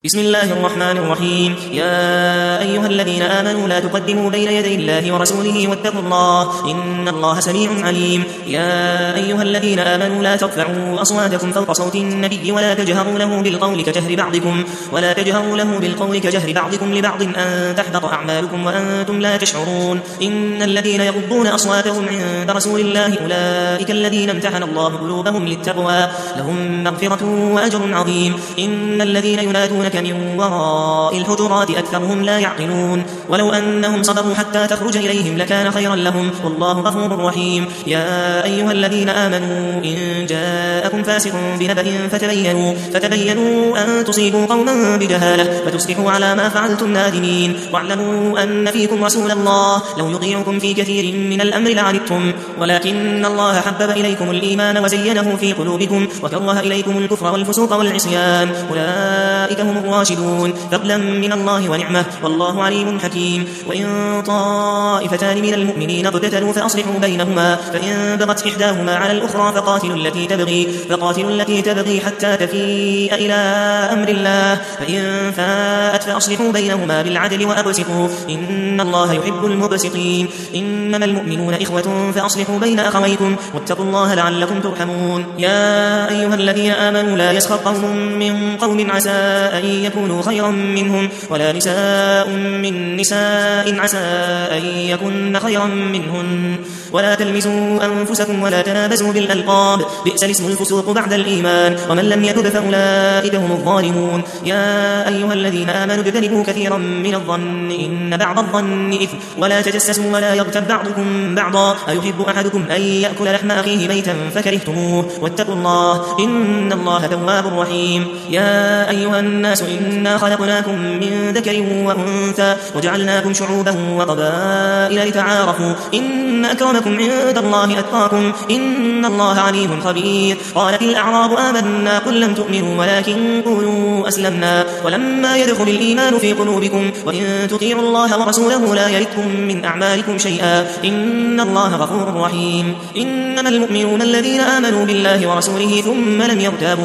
بسم الله الرحمن الرحيم. يا أيها الذين آمنوا لا تقدموا بين يدي الله ورسوله واتقوا الله إن الله سميع عليم. يا أيها الذين آمنوا لا ترفعوا أصواتكم فوق صوت النبي ولا تجهروا له بالقول كجهر بعضكم لبعض أن تحبط أعمالكم وأنتم لا تشعرون. إن الذين يغضون أصواتهم عند رسول الله أولئك الذين امتحن الله قلوبهم للتقوى لهم مغفرة وأجر عظيم. إن الذين ينادونك من وراء الحجرات أكثرهم لا يعقلون. ولو أنهم صبروا حتى تخرج إليهم لكان خيرا لهم والله غفور رحيم. يا أيها الذين آمنوا إن جاءكم فاسق بنبأ فتبينوا أن تصيبوا قوما بجهالة فتصبحوا على ما فعلتم نادمين. واعلموا أن فيكم رسول الله لو يطيعكم في كثير من الأمر لعنتم ولكن الله حبب إليكم الإيمان وزينه في قلوبكم وكره إليكم الكفر والفسوق والعصيان أولئك هم الراشدون فضلا من الله ونعمة والله عليم حكيم. وإن طائفتان من المؤمنين اقتتلوا فأصلحوا بينهما فإن بغت إحداهما على الأخرى فقاتلوا التي تبغي حتى تفيء إلى أمر الله فإن فاءت فأصلحوا بينهما بالعدل وأقسطوا إن الله يحب المقسطين. إنما المؤمنون إخوة فأصلحوا بين أخويكم واتقوا الله لعلكم ترحمون. يا أيها الذين آمنوا لا يسخر قوم من قوم عسى أن يكونوا خيرا منهم ولا نساء من نساء عسى أن يكون خيرا منهن ولا تلمزوا أنفسكم ولا تنابزوا بالألقاب بئس الاسم الفسوق بعد الإيمان ومن لم يتب فأولئك هم الظالمون. يا أيها الذين آمنوا اجتنبوا كثيرا من الظن إن بعض الظن إثم ولا تجسسوا ولا يغتب بعضكم بعضا أيحب أحدكم أن يأكل لحم أخيه ميتا فكرهتموه واتقوا الله إن الله تواب رحيم. يا أيها الناس إنا خلقناكم من ذكر وأنثى وجعلناكم شعوبا وقبائل لتعارفوا إن أكرمكم عند الله أتقاكم إن الله عليم خبير. قالت الأعراب آمنا قل لم تؤمنوا ولكن قولوا أسلمنا ولما يدخل الإيمان في قلوبكم وإن تطيعوا الله ورسوله لا يلدكم من أعمالكم شيئا إن الله غفور رحيم. إنما المؤمنون الذين آمنوا بالله ورسوله ثم لم يرتابوا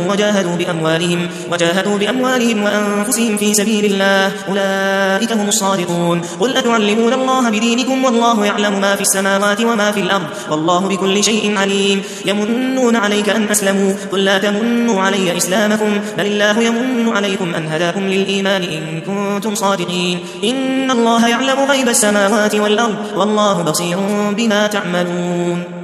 وجاهدوا بأموالهم وأنفسهم في سبيل الله أولئك هم الصادقون. قل أتعلمون الله بدينكم والله يعلم ما في السماوات وما في الأرض والله بكل شيء عليم. يمنون عليك أن أسلموا قل لا تمنوا علي إسلامكم بل الله يمن عليكم أن هداكم للإيمان إن كنتم صادقين. إن الله يعلم غيب السماوات والأرض والله بصير بما تعملون.